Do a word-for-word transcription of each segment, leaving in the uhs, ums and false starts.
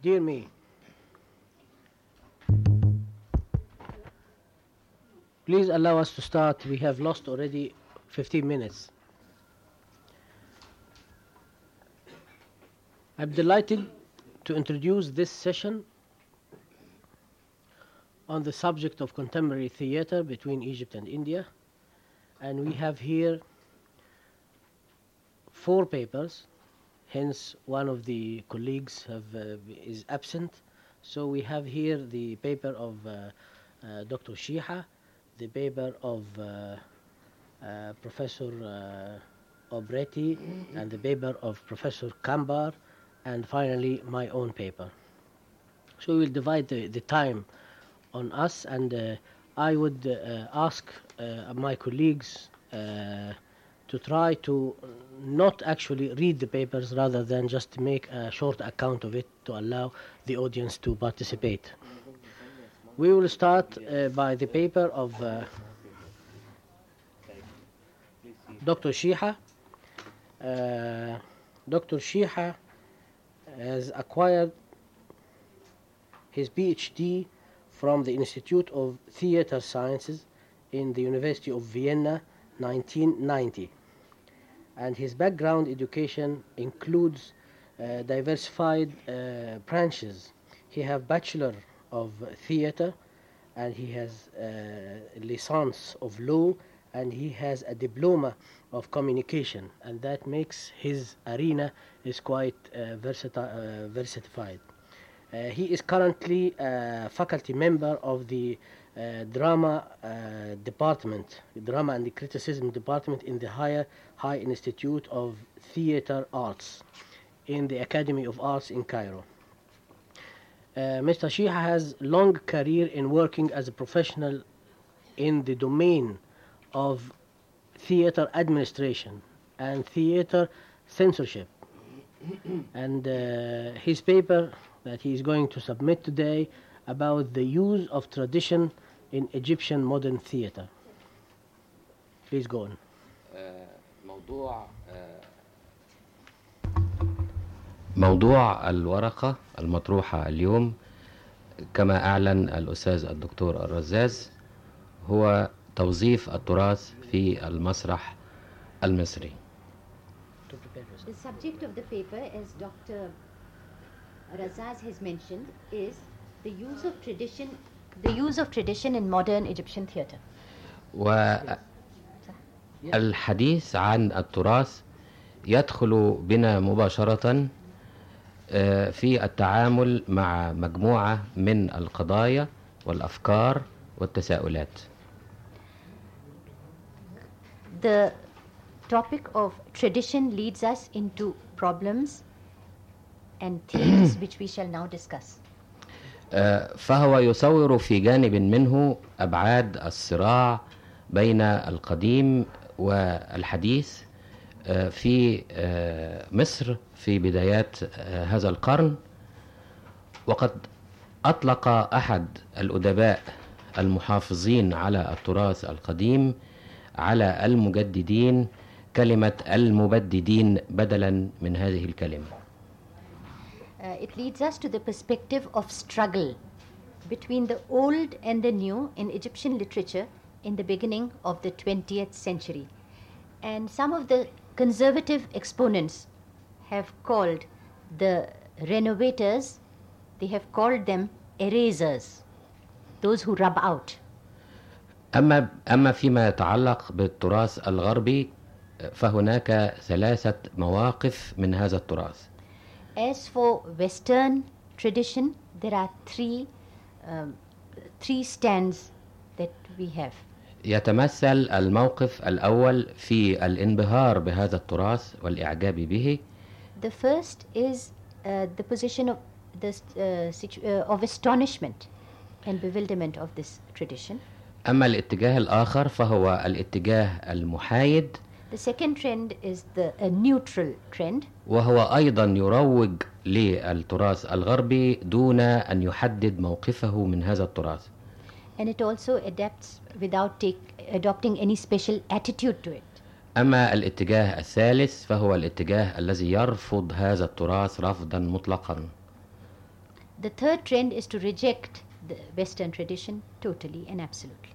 Dear me, please allow us to start. We have lost already fifteen minutes. I'm delighted to introduce this session on the subject of contemporary theater between Egypt and India. And we have here four papers, hence one of the colleagues have, uh, is absent. So we have here the paper of uh, uh, Doctor Shiha, the paper of uh, uh, Professor uh, Obretti, and the paper of Professor Kambar, and finally my own paper. So we will divide the, the time on us, and uh, I would uh, ask uh, my colleagues uh, to try to not actually read the papers rather than just make a short account of it to allow the audience to participate. We will start uh, by the paper of uh, Doctor Shiha. Uh, Doctor Shiha has acquired his PhD from the Institute of Theater Sciences in the University of Vienna, nineteen ninety. And his background education includes uh, diversified uh, branches. He has Bachelor of Theater, and he has a Licence of Law, and he has a Diploma of Communication, and that makes his arena is quite uh, versatile. Uh, versified. Uh, he is currently a faculty member of the uh, drama uh, department, drama and the criticism department in the Higher High Institute of Theater Arts in the Academy of Arts in Cairo. Uh, Mister Shiha has long career in working as a professional in the domain of theater administration and theater censorship. And uh, his paper that he is going to submit today about the use of tradition in Egyptian modern theater. Please go on. موضوع موضوع الورقة المطروحة اليوم كما أعلن الأستاذ الدكتور الرزاز هو توظيف التراث في المسرح المصري. The subject of the paper, as Doctor Razaz has mentioned, is the use of tradition, the use of tradition in modern Egyptian theatre. والحديث عن التراث يدخل بنا مباشرة في التعامل مع مجموعة من القضايا والأفكار والتساؤلات. The topic of tradition leads us into problems and themes which we shall now discuss. فهو يصور في جانب منه أبعاد الصراع بين القديم والحديث في مصر في بدايات هذا القرن. وقد أطلق أحد الأدباء المحافظين على التراث القديم على المجددين كلمة المبددين بدلا من هذه الكلمة. Uh, it leads us to the perspective of struggle between the old and the new in Egyptian literature in the beginning of the twentieth century. And some of the conservative exponents have called the renovators, they have called them erasers, those who rub out. أما أما فيما يتعلق بالتراث الغربي فهناك ثلاثة مواقف من هذا التراث. As for Western tradition, there are three um, three stands that we have. يتمثل الموقف الأول في الانبهار بهذا التراث والإعجاب به. The first is uh, the position of the uh, situ- uh, of astonishment and bewilderment of this tradition. أما الاتجاه الآخر فهو الاتجاه المحايد. The second trend is the a neutral trend. وهو أيضا يروج للتراث الغربي دون أن يحدد موقفه من هذا التراث. And it also adapts without take, adopting any special attitude to it. أما الاتجاه الثالث فهو الاتجاه الذي يرفض هذا التراث رفضا مطلقا. The third trend is to reject the Western tradition totally and absolutely.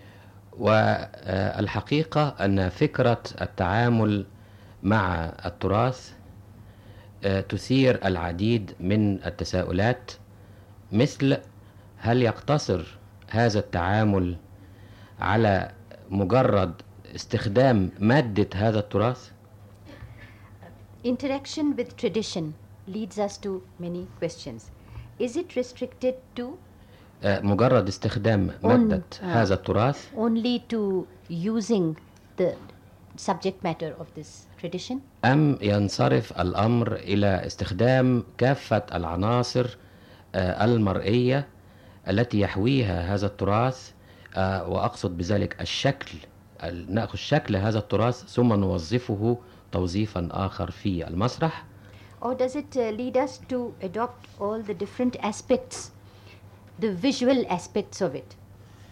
والحقيقة أن فكرة التعامل مع التراث تثير العديد من التساؤلات، مثل هل يقتصر هذا التعامل على مجرد استخدام مادة هذا التراث؟ Interaction with tradition leads us to many questions. Is it restricted to مجرد استخدام مادة On- هذا التراث only to using the subject matter of this tradition, أم ينصرف الأمر إلى استخدام كافة العناصر آه، المرئية التي يحويها هذا التراث، آه، وأقصد بذلك الشكل، ال- نأخذ شكل هذا التراث ثم نوظفه توظيفا آخر في المسرح؟ or does it uh, lead us to adopt all the different aspects, the visual aspects of it?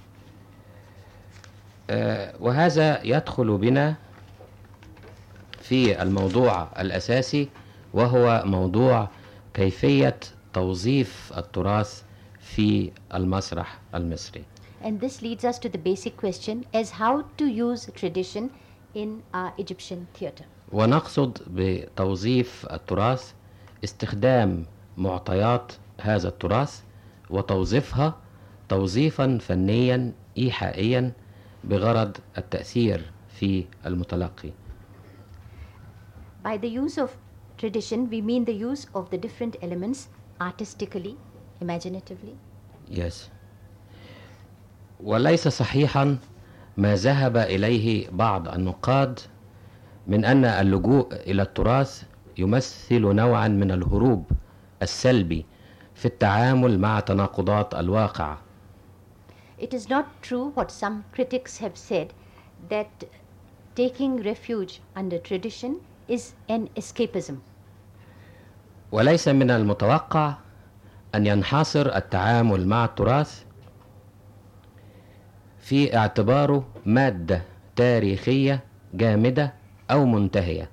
آه، وهذا يدخل بنا في الموضوع الأساسي، وهو موضوع كيفية توظيف التراث في المسرح المصري. And this leads us to the basic question as how to use tradition in our Egyptian theatre. ونقصد بتوظيف التراث استخدام معطيات هذا التراث وتوظيفها توظيفا فنيا إيحائيا بغرض التأثير في المتلقي. By the use of tradition, we mean the use of the different elements artistically, imaginatively. Yes. وليس صحيحا ما ذهب إليه بعض النقاد من أن اللجوء إلى التراث يمثل نوعا من الهروب السلبي في التعامل مع تناقضات الواقع. It is not true what some critics have said that taking refuge under tradition is an escapism. وليس من المتوقع أن ينحصر التعامل مع التراث في اعتباره مادة تاريخية جامدة أو منتهية.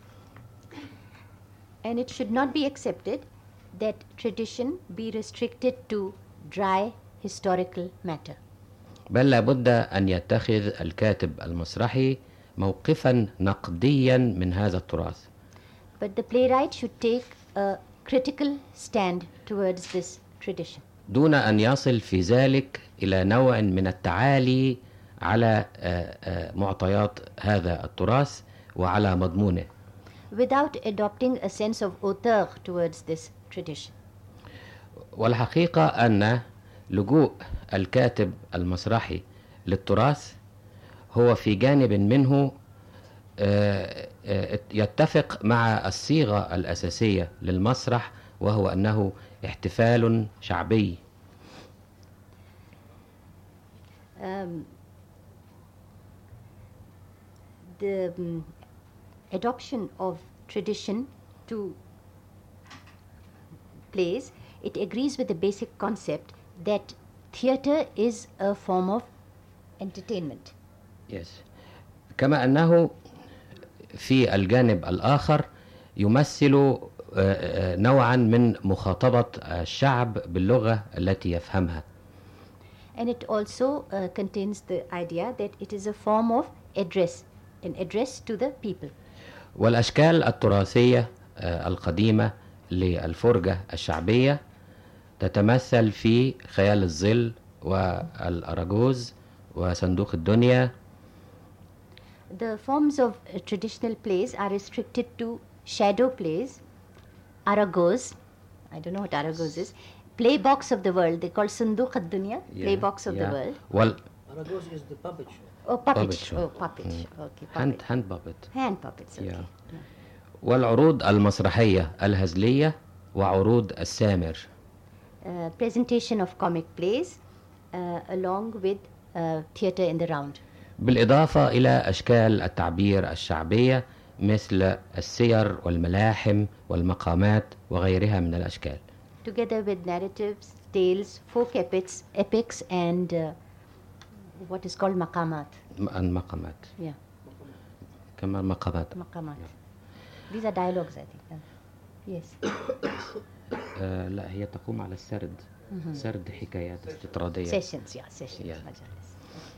And it should not be accepted that tradition be restricted to dry historical matter. بل لابد أن يتخذ الكاتب المسرحي موقفا نقديا من هذا التراث. But the playwright should take a critical stand towards this tradition. دون أن يصل في ذلك إلى نوع من التعالي على آه، آه، معطيات هذا التراث وعلى مضمونه. Without adopting a sense of hauteur towards this tradition. والحقيقة أن لجوء الكاتب المسرحي للتراث هو في جانب منه آه، آه، يتفق مع الصيغة الأساسية للمسرح، وهو أنه احتفال شعبي. Um, the um, adoption of tradition to plays, it agrees with the basic concept that theatre is a form of entertainment. yes. كما أنه في الجانب الآخر يمثل آه، آه، نوعا من مخاطبة الشعب باللغة التي يفهمها. And it also uh, contains the idea that it is a form of address, an address to the people. والأشكال التراثية آه، القديمة للفرجة الشعبية تتمثل في خيال الظل والأراجوز وصندوق الدنيا. The forms of uh, traditional plays are restricted to shadow plays, aragos, I don't know what aragos is, play box of the world, they call Sanduk ad-Dunya, play box of the world. وال Aragos is the puppet show. Oh, puppet, Puppet show. show. Oh, puppet show. Okay, hand puppet. hand puppet. Hand puppets, okay. Yeah. والعروض المسرحية الهزلية وعروض السامر. Uh, presentation of comic plays uh, along with uh, theatre in the round. بالإضافة إلى أشكال التعبير الشعبية مثل السير والملاحم والمقامات وغيرها من الأشكال. Together with narratives, tales, folk epics, epics and uh, what is called maqamat. م- المقامات Yeah, كما المقامات. maqamat. These are dialogues, I think. Uh, yes. آه لا، هي تقوم على السرد. سرد حكايات استطرادية. Sessions, yeah, sessions. Yeah. مجالس.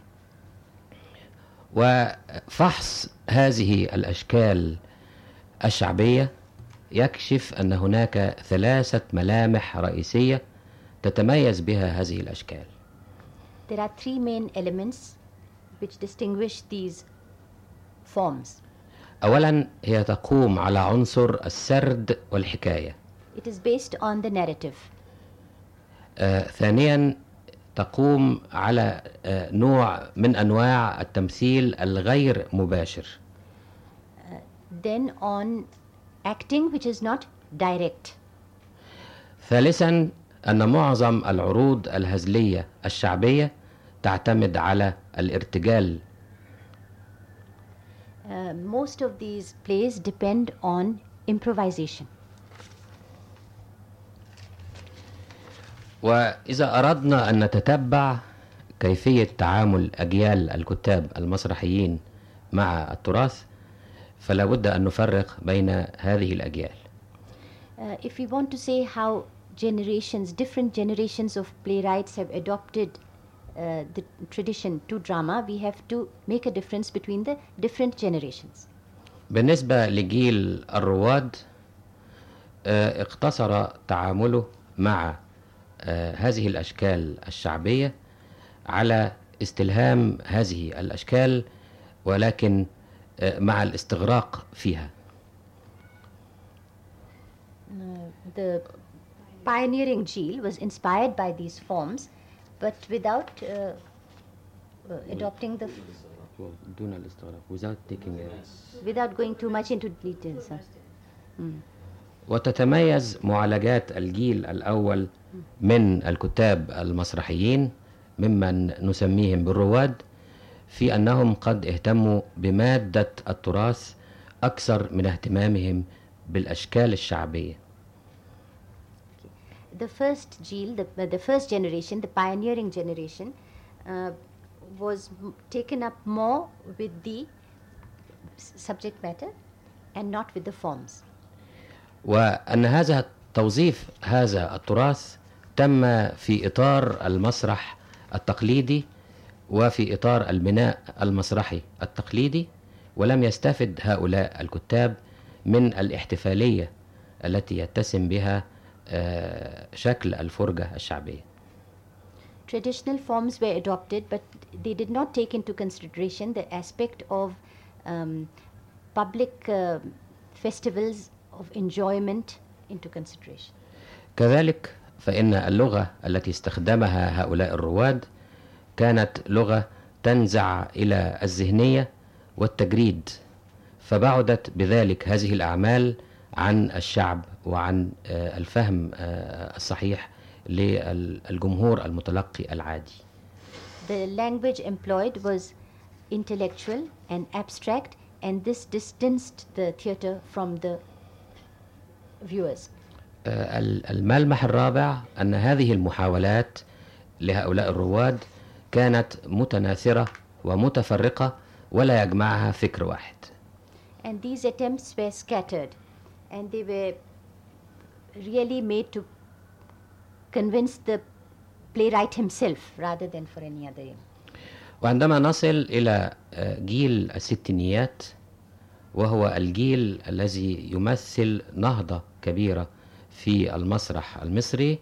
وفحص هذه الأشكال الشعبية يكشف أن هناك ثلاثة ملامح رئيسية تتميز بها هذه الأشكال. There are three main elements which distinguish these forms. أولا، هي تقوم على عنصر السرد والحكاية. It is based on the narrative. آه، ثانيا، تقوم على آه، نوع من أنواع التمثيل الغير مباشر. Then on acting which is not direct. ثالثا، أن معظم العروض الهزلية الشعبية تعتمد على الارتجال. Uh, most of these plays depend on improvisation. وإذا أردنا أن نتتبع كيفية تعامل أجيال الكتاب المسرحيين مع التراث، فلا بد أن نفرق بين هذه الأجيال. Uh, if we want to say how generations, different generations of playwrights have adopted uh, the tradition to drama, we have to make a difference between the different generations. بالنسبة لجيل الرواد، آه، اقتصر تعامله مع آه، هذه الأشكال الشعبية على استلهام هذه الأشكال، ولكن آه، مع الاستغراق فيها. Uh, the pioneering Jeel was inspired by these forms, but without uh, uh, adopting the, f- دون الاستغراق without taking without going too much into details. huh? Mm. وتتميز معالجات الجيل الأول من الكتاب المسرحيين ممن نسميهم بالرواد في أنهم قد اهتموا بمادة التراث أكثر من اهتمامهم بالأشكال الشعبية. The first Jeel, the, the first generation, the pioneering generation, uh, was m- taken up more with the s- subject matter and not with the forms. وأن هذا توظيف هذا التراث تم في إطار المسرح التقليدي وفي إطار البناء المسرحي التقليدي، ولم يستفد هؤلاء الكتاب من الاحتفالية التي يتسم بها آه، شكل الفرجة الشعبية. Traditional forms were adopted, but they did not take into consideration the aspect of um, public uh, festivals of enjoyment into consideration. كذلك فإن اللغة التي استخدمها هؤلاء الرواد كانت لغة تنزع إلى الذهنية والتجريد، فبعدت بذلك هذه الأعمال عن الشعب وعن آه، الفهم آه، الصحيح للجمهور المتلقي العادي. The language employed was intellectual and abstract, and this distanced the theatre from the viewers. آه، الملمح الرابع أن هذه المحاولات لهؤلاء الرواد كانت متناثرة ومتفرقة ولا يجمعها فكر واحد. And these attempts were scattered, and they were really made to convince the playwright himself rather than for any other aim. وعندما نصل إلى آه، جيل الستينيات، وهو الجيل الذي يمثل نهضة كبيرة في المسرح المصري.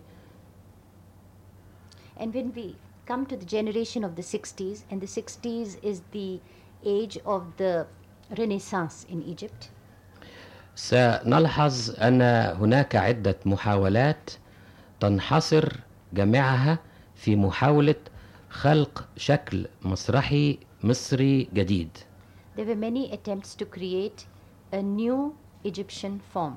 And when we come to the generation of the sixties, and the sixties is the age of the Renaissance in Egypt, سنلحظ أن هناك عدة محاولات تنحصر جميعها في محاولة خلق شكل مسرحي مصري جديد. there were many attempts to create a new Egyptian form.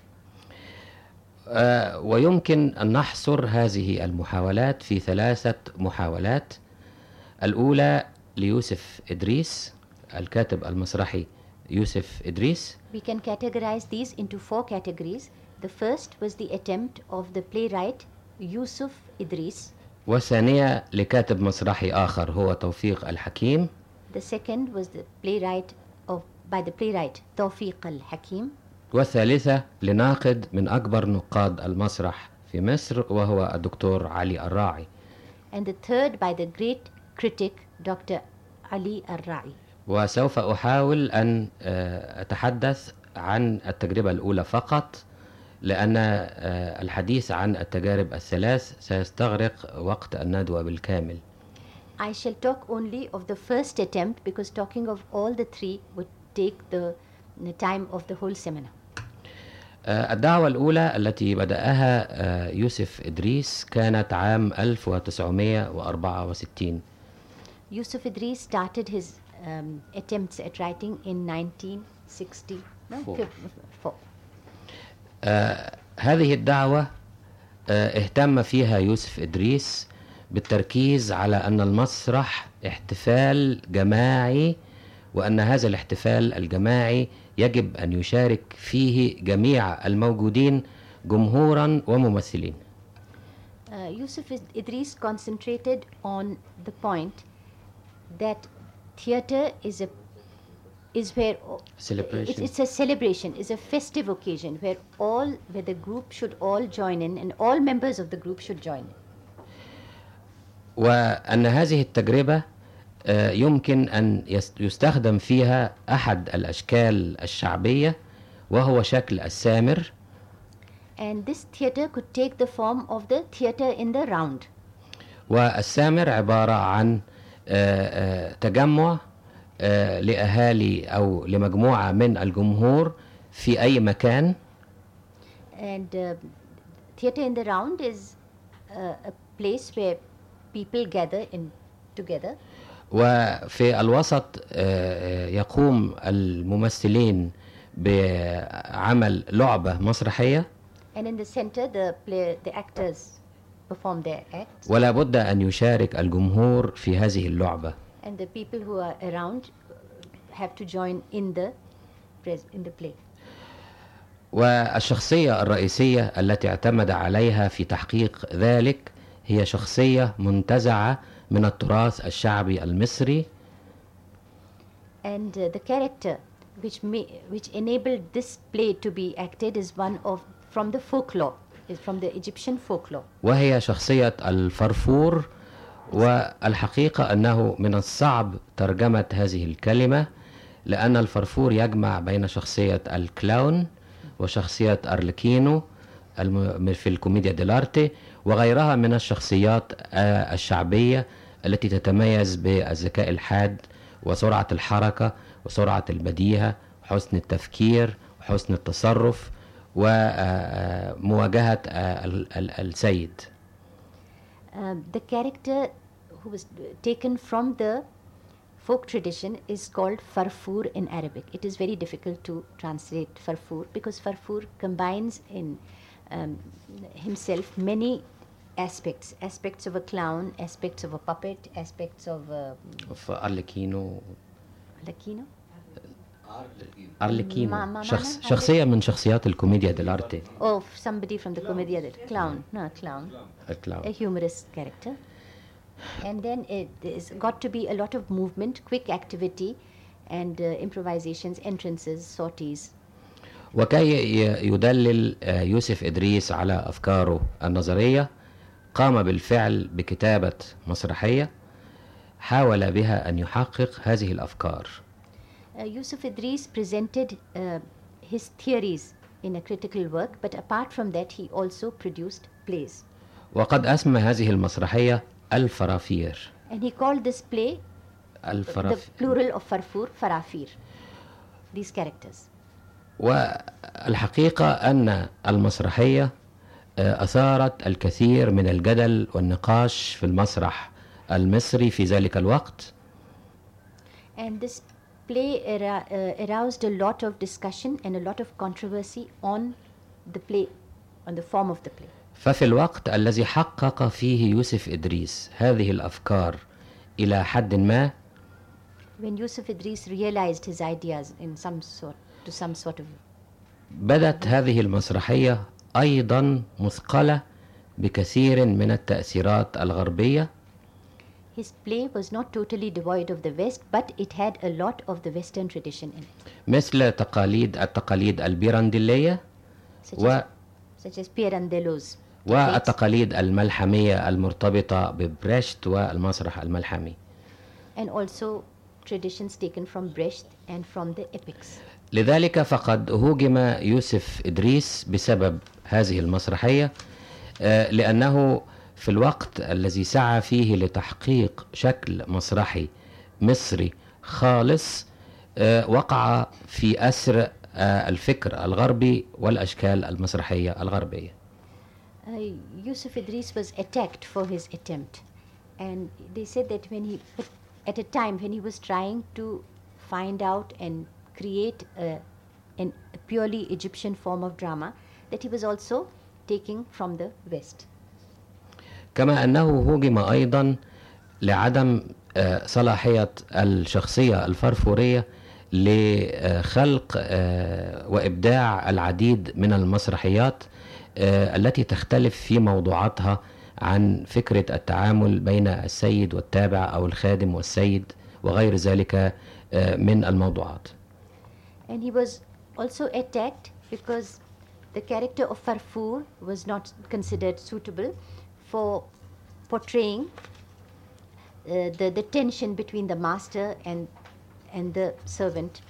آه، ويمكن أن نحصر هذه المحاولات في ثلاثة محاولات. الأولى ليوسف إدريس، الكاتب المسرحي يوسف إدريس. We can categorize these into four categories. The first was the attempt of the playwright Yusuf Idris. والثانية لكاتب مسرحي آخر هو توفيق الحكيم. The second was the playwright of by the playwright Tawfiq al-Hakim. والثالثة لناقد من أكبر نقاد المسرح في مصر وهو الدكتور علي الراعي. And the third by the great critic Doctor Ali Al-Ra'i. وسوف أحاول أن آه، أتحدث عن التجربة الأولى فقط، لأن آه، الحديث عن التجارب الثلاث سيستغرق وقت الندوة بالكامل. I shall talk only of the first attempt because talking of all the three would take the, the time of the whole seminar. آه، الدعوة الأولى التي بدأها آه، يوسف إدريس كانت عام ألف وتسعمائة وأربعة وستين. Yusuf Idris started his um, attempts at writing in nineteen sixty. No, Four. fif- four. آه، هذه الدعوة آه، اهتم فيها يوسف إدريس بالتركيز على أن المسرح احتفال جماعي، وأن هذا الاحتفال الجماعي يجب أن يشارك فيه جميع الموجودين جمهورا وممثلين. Uh, Yusuf Id- Idris concentrated on the point that theatre is a is where o- Celebration. It, it's a celebration, is a festive occasion where all where the group should all join in and all members of the group should join in. وأن هذه التجربة آه، يمكن أن يس- يستخدم فيها أحد الأشكال الشعبية وهو شكل السامر. And this theatre could take the form of the theatre in the round. والسامر عبارة عن آه، آه، تجمع آه، لأهالي أو لمجموعة من الجمهور في أي مكان. And uh, theatre in the round is uh, a place where people gather in together. وفي الوسط آه، آه، يقوم الممثلين بعمل لعبة مسرحية، And in the center, the play, the actors perform their acts, ولا بد أن يشارك الجمهور في هذه اللعبة. and the people who are around have to join in the pres- in the play. والشخصية الرئيسية التي اعتمد عليها في تحقيق ذلك هي شخصية منتزعة من التراث الشعبي المصري، And uh, the character which may, which enabled this play to be acted is one of from the folklore, is from the Egyptian folklore. وهي شخصية الفرفور. والحقيقة أنه من الصعب ترجمة هذه الكلمة، لأن الفرفور يجمع بين شخصية الكلاون وشخصية أرلكينو الم- في الكوميديا ديلارتي وغيرها من الشخصيات آه، الشعبية التي تتميز بالذكاء الحاد وسرعة الحركة وسرعة البديهة وحسن التفكير وحسن التصرف ومواجهة السيد. Um, the character who was taken from the folk tradition is called Farfoor in Arabic. It is very difficult to translate Farfoor because Farfoor combines in um, himself many aspects, aspects of a clown, aspects of a puppet, aspects of a أرلكينو Lakino. أرلكينو ما- ما- شخص معنى شخصية من شخصيات الكوميديا ديلارتي. Oh, somebody from the commedia, that clown, no, a clown, الكلاون. a humorous character. And then it is got to be a lot of movement, quick activity, and uh, improvisations, entrances, sorties. وكي ي- يدلل آه، يوسف إدريس على أفكاره النظرية قام بالفعل بكتابة مسرحية حاول بها أن يحقق هذه الأفكار. Uh, Yusuf Idris presented uh, his theories in a critical work, but apart from that, he also produced plays. وقد أسمى هذه المسرحية الفرافير. And he called this play the الفراف... plural of Farfoor, Farafir, these characters. والحقيقة أن المسرحية آه، أثارت الكثير من الجدل والنقاش في المسرح المصري في ذلك الوقت. And this play ara- uh, aroused a lot of discussion and a lot of controversy on the play, on the form of the play. ففي الوقت الذي حقق فيه يوسف إدريس هذه الأفكار إلى حد ما، When Yusuf Idris realized his ideas in some sort, to some sort of, بدت هذه المسرحية أيضا مثقلة بكثير من التأثيرات الغربية. his play was not totally devoid of the West, but it had a lot of the Western tradition in it, مثل تقاليد التقاليد البيرانديلية such و as, such as Pirandello's plays, والتقاليد الملحمية المرتبطة ببريشت والمسرح الملحمي. and also traditions taken from Brecht and from the epics. لذلك فقد هوجم يوسف إدريس بسبب هذه المسرحية، آه، لأنه في الوقت الذي سعى فيه لتحقيق شكل مسرحي مصري خالص آه، وقع في أسر آه، الفكر الغربي والأشكال المسرحية الغربية. Uh, Yusuf Idris was attacked for his attempt, and they said that when he, but at a time when he was trying to find out and create a, an, a purely Egyptian form of drama, that he was also taking from the West. كما أنه هوجم أيضا لعدم آه، صلاحية الشخصية الفرفورية لخلق آه، وإبداع العديد من المسرحيات آه، التي تختلف في موضوعاتها عن فكرة التعامل بين السيد والتابع أو الخادم والسيد وغير ذلك آه، من الموضوعات. And he was also attacked because the character of Farfour was not considered suitable for portraying uh, the, the tension between the master and, and the servant.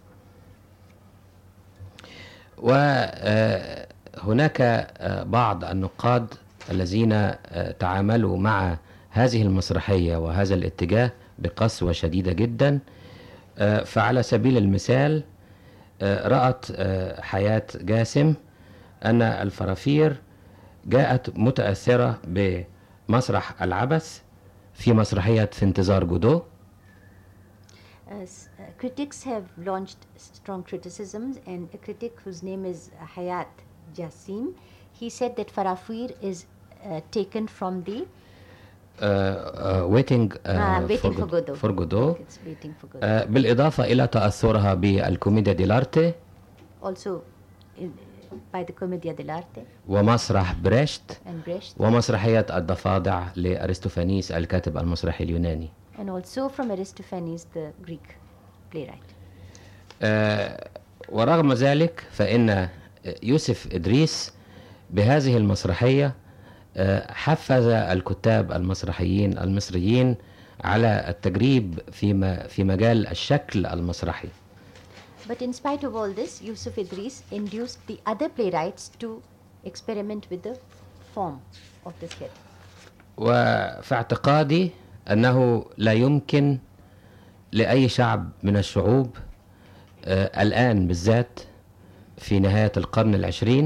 وهناك بعض النقاد الذين تعاملوا مع هذه المسرحية وهذا الاتجاه بقسوة شديدة جدا. فعلى سبيل المثال رأت حياة جاسم أن الفرافير جاءت متأثرة بمسرح العبث في مسرحية في انتظار جودو. Uh, s- uh, critics have launched strong criticisms, and a critic whose name is Hayat Jassim, he said that Farafir is uh, taken from the uh, uh, waiting, uh, uh, waiting for, for Godot. for Godot. It's waiting for Godot. uh, بالإضافة إلى تأثرها بالكوميديا ديلارتي Also in, by the Commedia dell'arte ومسرح بريشت and Brecht, ومسرحية الضفادع لأرسطوفانيس الكاتب المسرحي اليوناني. and also from Aristophanes, the Greek playwright. آه، ورغم ذلك فإن يوسف إدريس بهذه المسرحية آه، حفز الكتاب المسرحيين المصريين على التجريب في م- في مجال الشكل المسرحي. But in spite of all this, Yusuf Idris induced the other playwrights to experiment with the form of the sketch. وفي اعتقادي أنه لا يمكن لأي شعب من الشعوب آه، الآن بالذات في نهاية القرن العشرين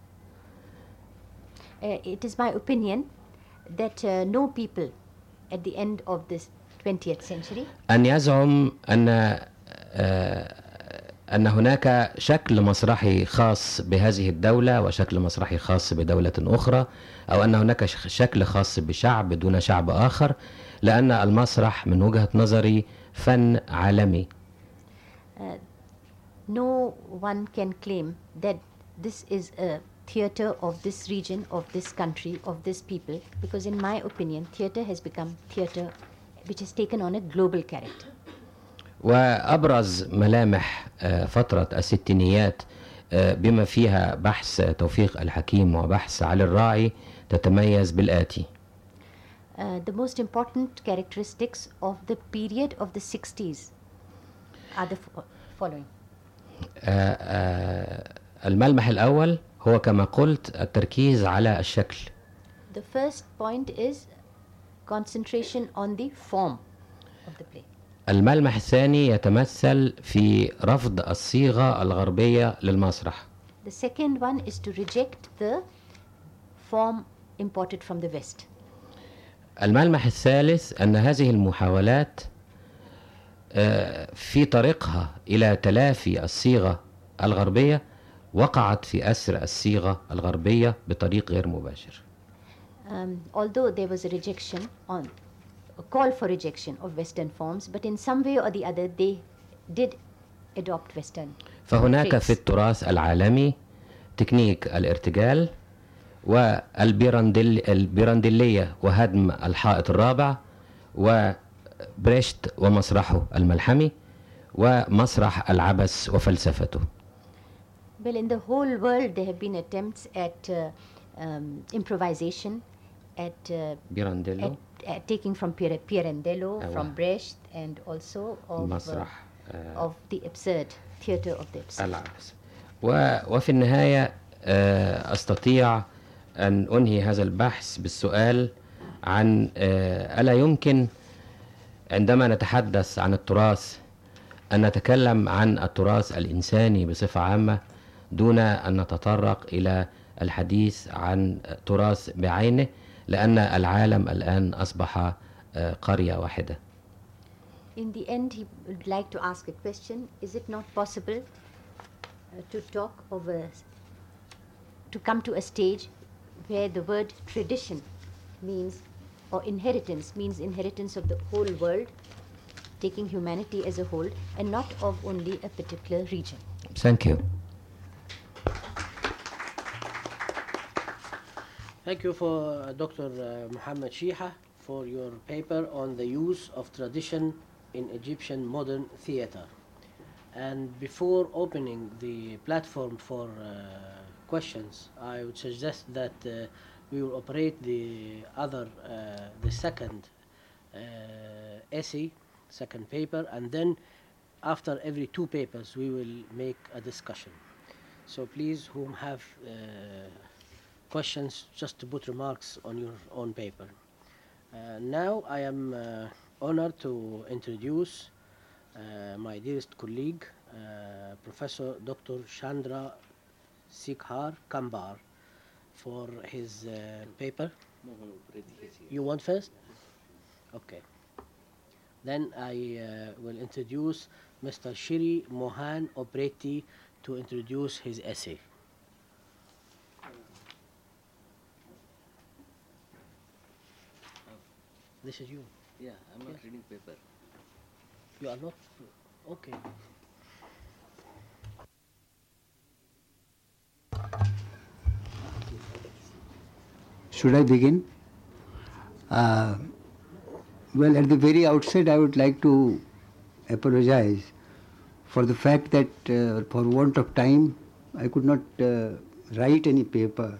Uh, it is my opinion that uh, no people at the end of this twentieth century أن يزعم أن آه، أن هناك شكل مسرحي خاص بهذه الدولة وشكل مسرحي خاص بدولة أخرى، أو أن هناك ش- شكل خاص بشعب دون شعب آخر، لأن المسرح من وجهة نظري فن عالمي. no one can claim that this is a theater of this region, of this country, of this people, because in my opinion, theater has become theater which has taken on a global character. وأبرز ملامح آه، فترة الستينيات آه، بما فيها بحث توفيق الحكيم وبحث علي الراعي تتميز بالآتي: Uh, the most important characteristics of the period of the sixties are the fo- following. آه، آه، الملمح الأول هو كما قلت التركيز على الشكل. The first point is concentration on the form of the play. الملمح الثاني يتمثل في رفض الصيغة الغربية للمسرح. The second one is to reject the form imported from the West. الملمح الثالث أن هذه المحاولات آه، في طريقها إلى تلافي الصيغة الغربية وقعت في أسر الصيغة الغربية بطريق غير مباشر. Um, although there was a rejection on a call for rejection of Western forms, but in some way or the other they did adopt Western فهناك traits. في التراث العالمي تكنيك الارتجال والبيرانديل البيرانديلية وهدم الحائط الرابع وبريشت ومسرحه الملحمي ومسرح العبث وفلسفته. Well, in the whole world there have been attempts at uh, um, improvisation, at, uh, بيرانديلو at, at taking from Pier- Pirandello, أيوة. from Brecht, and also of, uh, مسرح آه، of the absurd, theatre of the absurd. العبث. و- وفي النهاية آه، أستطيع أن أنهي هذا البحث بالسؤال عن آه، ألا يمكن عندما نتحدث عن التراث أن نتكلم عن التراث الإنساني بصفة عامة دون أن نتطرق إلى الحديث عن تراث بعينه، لأن العالم الآن أصبح آه، قرية واحدة. In the end, he would like to ask a question. Is it not possible uh, to talk of a, to come to a stage where the word tradition means, or inheritance means inheritance of the whole world, taking humanity as a whole, and not of only a particular region? Thank you. Thank you for uh, Doctor Uh, Muhammad Shiha for your paper on the use of tradition in Egyptian modern theater. And before opening the platform for uh, questions, I would suggest that uh, we will operate the other, uh, the second uh, essay, second paper, and then after every two papers we will make a discussion. So please, whom have uh, questions, just to put remarks on your own paper. Uh, now I am uh, honored to introduce uh, my dearest colleague, uh, Professor Doctor Chandra Sikhar Kambar, for his uh, paper. You want first? Okay. Then I uh, will introduce Mister Shiri Mohan Obreti to introduce his essay. This is you. Yeah, I'm not Yes. reading paper. You are not? Okay. Should I begin? Uh, well, at the very outset, I would like to apologize for the fact that uh, for want of time, I could not uh, write any paper.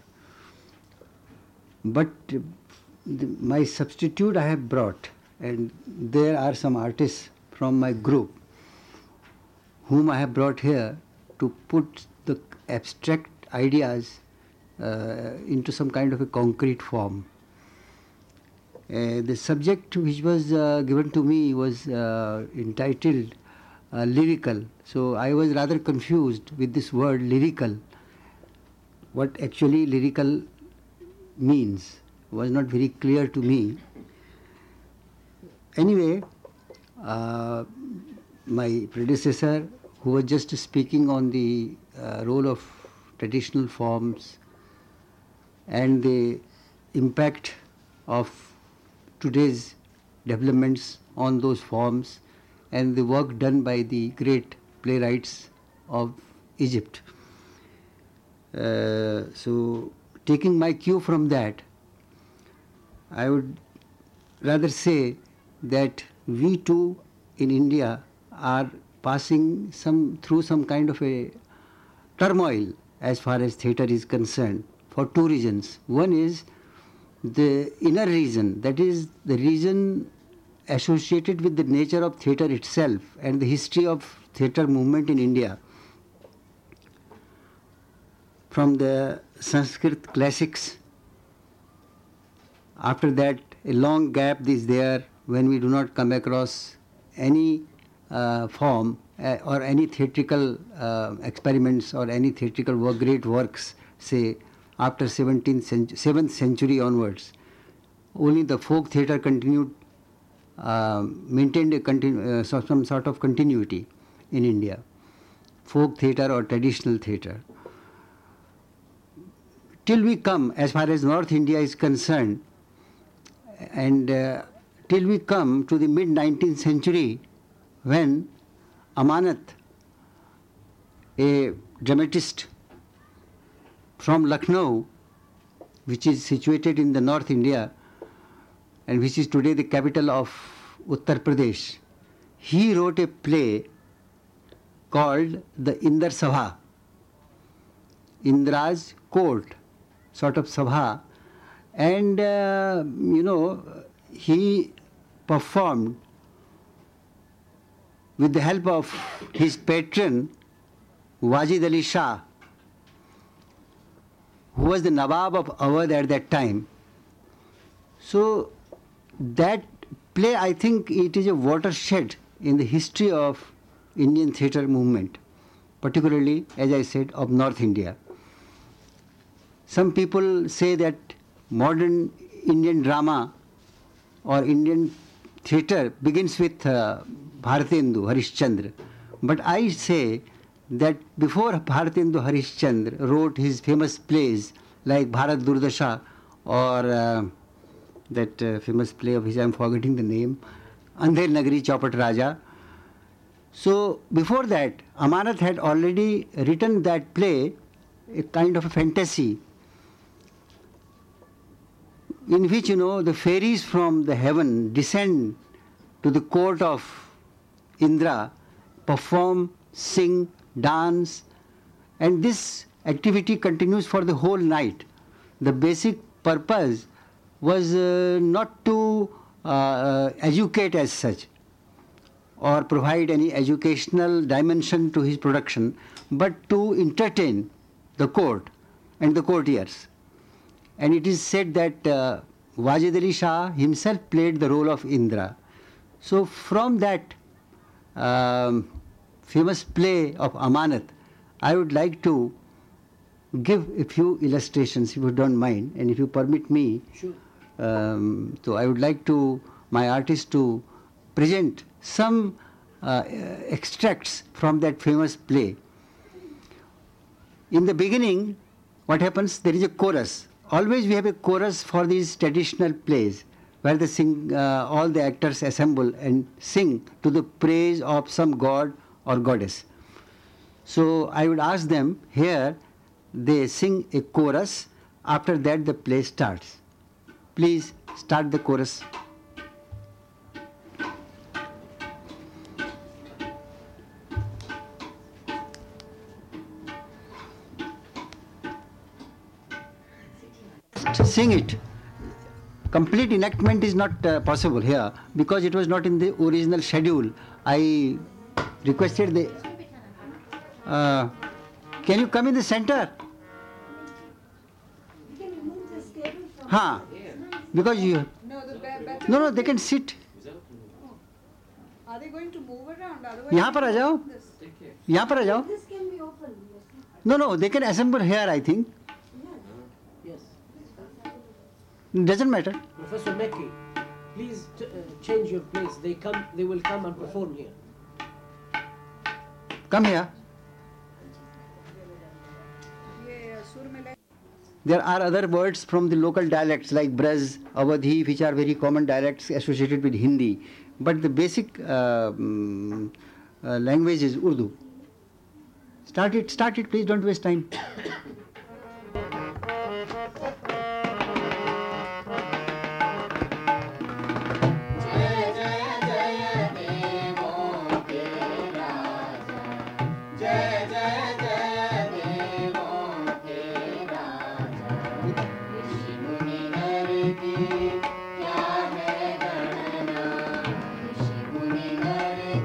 But uh, the, my substitute I have brought, and there are some artists from my group whom I have brought here to put the abstract ideas uh, into some kind of a concrete form. Uh, the subject which was uh, given to me was uh, entitled uh, lyrical. So I was rather confused with this word lyrical. What actually lyrical means was not very clear to me. Anyway, uh, my predecessor, who was just speaking on the uh, role of traditional forms and the impact of today's developments on those forms and the work done by the great playwrights of Egypt. Uh, so, taking my cue from that, I would rather say that we too in India are passing some through some kind of a turmoil as far as theatre is concerned for two reasons. One is the inner reason, that is the reason associated with the nature of theatre itself and the history of theatre movement in India. From the Sanskrit classics, after that a long gap is there when we do not come across any uh, form uh, or any theatrical uh, experiments or any theatrical work, great works, say after seventeenth century, seventh century onwards. Only the folk theatre continued, uh, maintained a continu- uh, so some sort of continuity in India, folk theatre or traditional theatre. Till we come, as far as North India is concerned, and uh, till we come to the mid nineteenth century, when Amanat, a dramatist from Lucknow, which is situated in the North India, and which is today the capital of Uttar Pradesh, he wrote a play called the Indra Sabha, Indra's court, sort of sabha, and uh, you know, he performed with the help of his patron Wajid Ali Shah, who was the Nawab of Awadh at that time. So that play, I think it is a watershed in the history of Indian theatre movement, particularly, as I said, of North India. Some people say that modern Indian drama or Indian theatre begins with uh, Bharatendu Harishchandra. But I say that before Bharatendu Harishchandra wrote his famous plays like Bharat Durdasha or uh, that uh, famous play of his, I am forgetting the name, Andher Nagari Chaupat Raja. So before that, Amanat had already written that play, a kind of a fantasy, in which, you know, the fairies from the heaven descend to the court of Indra, perform, sing, dance, and this activity continues for the whole night. The basic purpose was uh, not to uh, educate as such or provide any educational dimension to his production, but to entertain the court and the courtiers. And it is said that uh, Wajid Ali Shah himself played the role of Indra. So from that um, famous play of Amanat, I would like to give a few illustrations, if you don't mind, and if you permit me. Sure. Um, so I would like to, my artist to present some uh, extracts from that famous play. In the beginning, what happens, there is a chorus. Always we have a chorus for these traditional plays where the sing, uh, all the actors assemble and sing to the praise of some god or goddess. So I would ask them, here they sing a chorus, after that the play starts. Please start the chorus. Sing it. Complete enactment is not uh, possible here because it was not in the original schedule. I requested the... Uh, can you come in the center? Huh? Because you... No, the ba- ba- No, no, they can sit. Are they going to move around? Otherwise, यहाँ पर आ जाओ. यहाँ पर आ जाओ. This can be open. No, no, they can assemble here, I think. Yes. Doesn't matter. Professor Mekki, please t- uh, change your place. They come. They will come and perform here. Come here. ये सुर में ले- There are other words from the local dialects like Braj, Awadhi, which are very common dialects associated with Hindi. But the basic uh, um, uh, language is Urdu. Start it, start it, please don't waste time.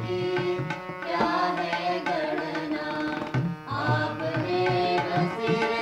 आपने बसीर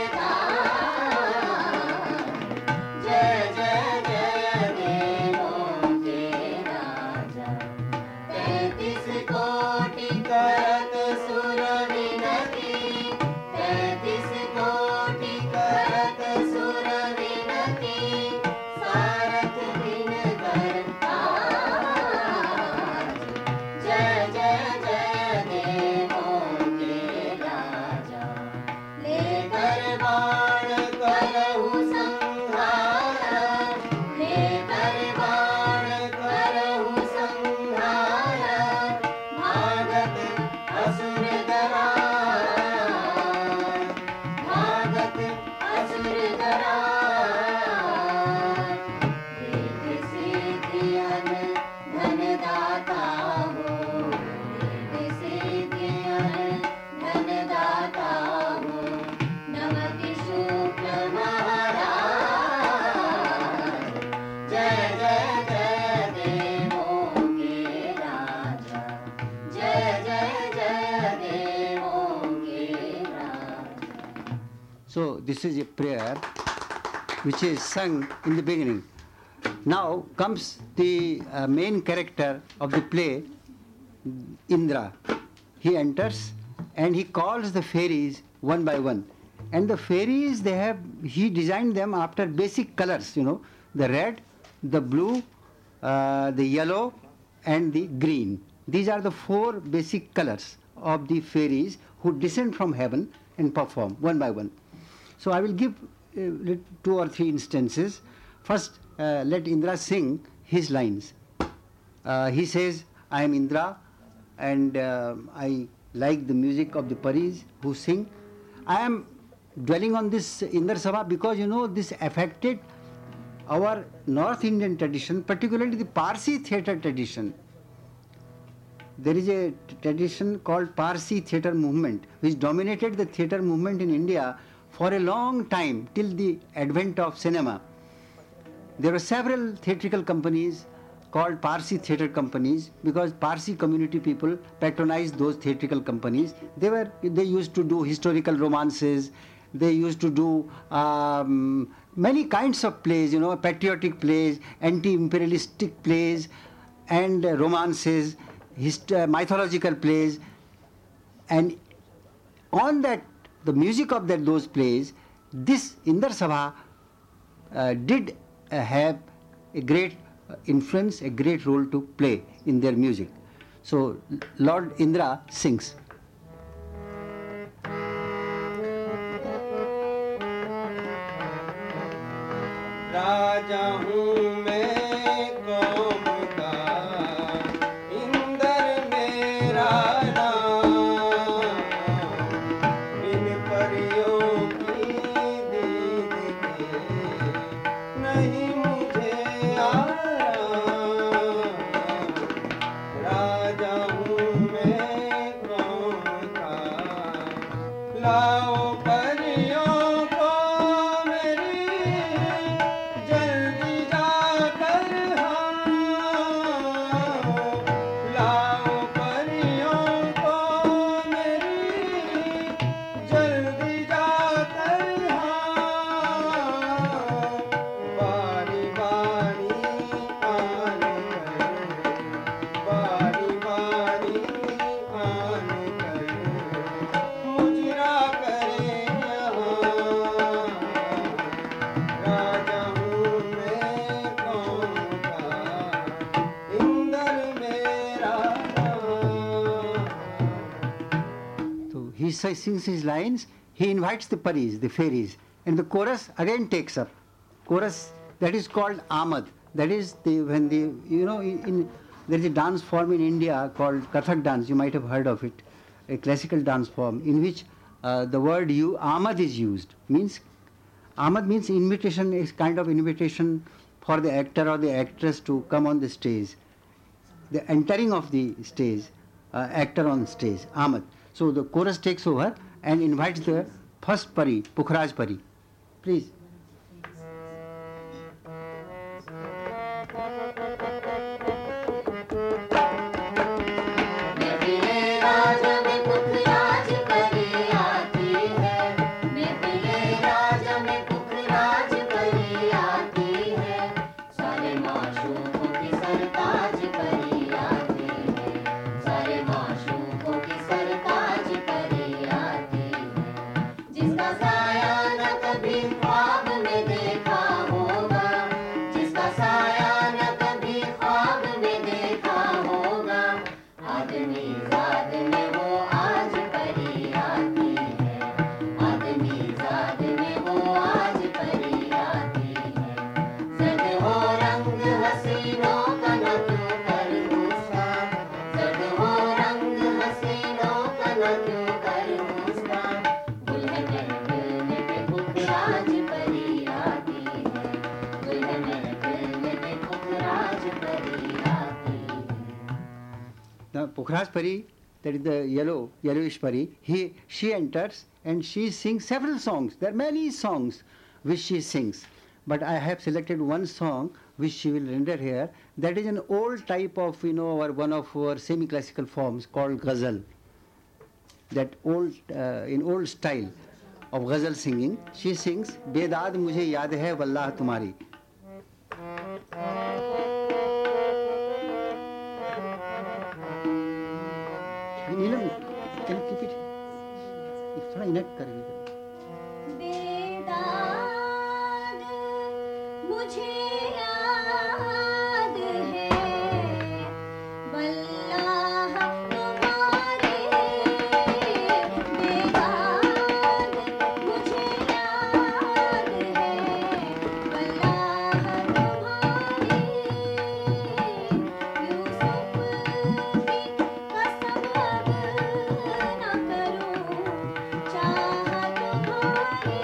this is a prayer which is sung in the beginning. Now comes the uh, main character of the play, Indra. He enters and he calls the fairies one by one. And the fairies, they have, he designed them after basic colors, you know, the red, the blue, uh, the yellow, and the green. These are the four basic colors of the fairies who descend from heaven and perform one by one. So I will give uh, two or three instances. First, uh, let Indra sing his lines. Uh, he says, I am Indra and uh, I like the music of the Paris who sing. I am dwelling on this Indra Sabha because, you know, this affected our North Indian tradition, particularly the Parsi theatre tradition. There is a tradition called Parsi theatre movement, which dominated the theatre movement in India for a long time, till the advent of cinema. There were several theatrical companies called Parsi theatre companies because Parsi community people patronized those theatrical companies. They were they used to do historical romances. They used to do um, many kinds of plays, you know, patriotic plays, anti-imperialistic plays, and uh, romances, hist- uh, mythological plays. And on that, the music of that those plays, this Indra Sabha uh, did uh, have a great influence, a great role to play in their music. So Lord Indra sings. राजा हूँ मैं कौम का, इंदर मेरा नाम, बिन परियों की दीद के नहीं मुझे आराम। राजा हूँ मैं कौम का, लाओ परियों को मेरी जल्दी जाकर हाँ, लाओ परियों को मेरी जल्दी जाकर हाँ, बारी बारी आन कर, बारी बारी आन कर मुजरा करे यहाँ। राजा हूँ मैं कौम का, इंदर मेरा नाम। So he sa- sings his lines, he invites the Paris, the fairies, and the chorus again takes up. Chorus that is called Amad. That is the when the you know in, in there is a dance form in India called Kathak dance. You might have heard of it, a classical dance form in which uh, the word you Amad is used. Means Amad means invitation, is kind of invitation for the actor or the actress to come on the stage. The entering of the stage, uh, actor on stage, Amad. So the chorus takes over and invites the first Pari, Pukhraj Pari. Please. राजा में पुखराज परी आती है, मेरे राजा में पुखराज परी आती है, सारे माशूकों की सरताज परी आती है, सारे माशूकों की सरताज परी आती है, जिसका साया न कभी ख्वाब में देखा होगा, जिसका साया न कभी ख्वाब में देखा होगा, आदमी जात में वो आज परी आती है, आदमी जात में वो आज परी आती है, जद हो रंग हसीनों का न क्यों कर उसका, जद हो रंग हसीनों का न क्यों कर उसका, दुल्हन महफिल में पुखराज परी आती है, दुल्हन महफिल में पुखराज परी आती है। The Pukhraj Pari, that is the yellow, yellowish Pari, he, she enters and she sings several songs. There are many songs which she sings. But I have selected one song which she will render here. That is an old type of, you know, or one of our semi-classical forms called ghazal. That old, uh, in old style. of ghazal singing. She sings, बेदाद मुझे याद है वल्लाह तुम्हारी. नीलम, can you keep it? थोड़ा इनट करेंगे. बेदाद मुझे याद है वल्लाह तुम्हारी. बेदाद मुझे याद है वल्लाह तुम्हारी. यूसुफ की कसम अब न करूं चाह तुम्हारी.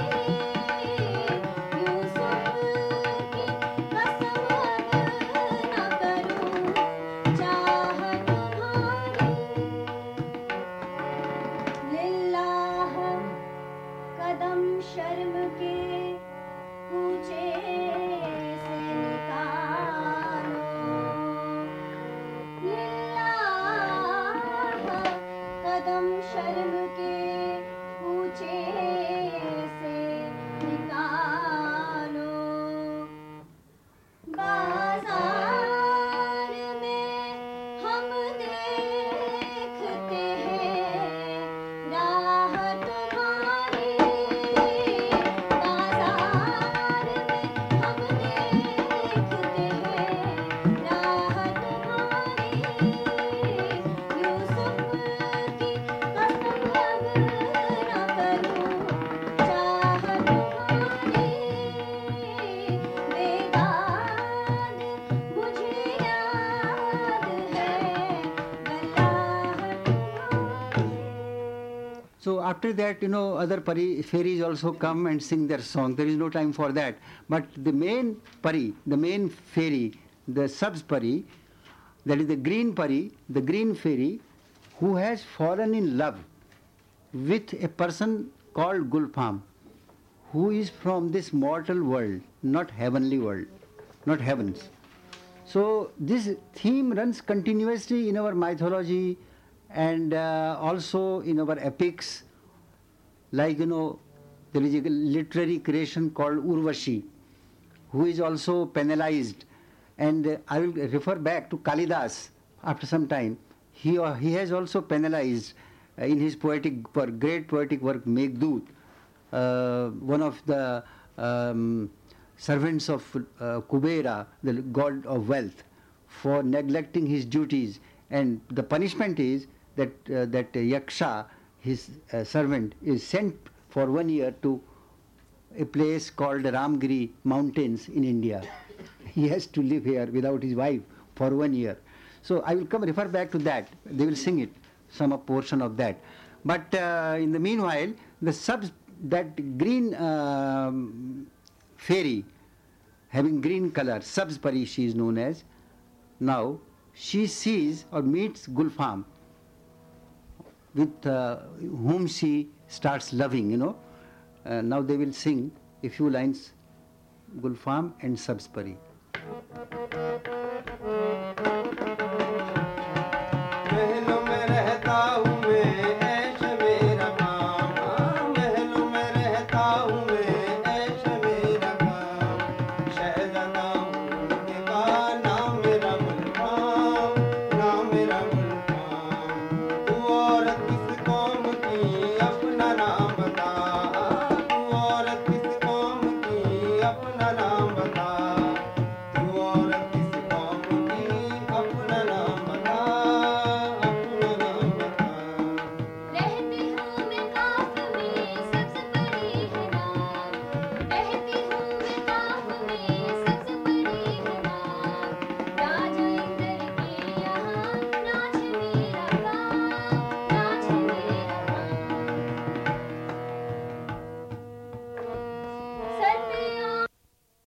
यूसुफ की कसम अब न करूं चाह तुम्हारी. लिल्लाह कदम शर्म के कूचे से निकालो. लिल्लाह कदम शर्म के कूचे से निकालो. बाजार में हम देखते हैं राह तुम्हारी. बाजार में हम देखते हैं राह तुम्हारी. यूसुफ की कसम अब न करूं चाह तुम्हारी. बेदाद मुझे याद है वल्लाह तुम्हारी. So after that, you know, other pari, fairies also come and sing their song. There is no time for that. But the main pari, the main fairy, the Sabz pari, that is the green pari, the green fairy, who has fallen in love with a person called Gulfam, who is from this mortal world, not heavenly world, not heavens. So this theme runs continuously in our mythology and uh, also in our epics. Like, you know, there is a literary creation called Urvashi, who is also penalized. And uh, I will refer back to Kalidas after some time. He, uh, he has also penalized uh, in his poetic work, great poetic work, Meghdut, uh, one of the um, servants of uh, Kubera, the god of wealth, for neglecting his duties. And the punishment is that uh, that Yaksha, his uh, servant, is sent for one year to a place called Ramgiri Mountains in India. He has to live here without his wife for one year. So I will come refer back to that. They will sing it, some a portion of that. But uh, in the meanwhile, the subs, that green um, fairy, having green color, Sabz Pari she is known as. Now she sees or meets Gulfam, with uh, whom she starts loving, you know. Uh, now they will sing a few lines, Gulfam and Sabz Pari. महलों में रहता हूँ मैं ऐश मेरा काम. महलों में रहता हूँ मैं ऐश मेरा काम. शहजादा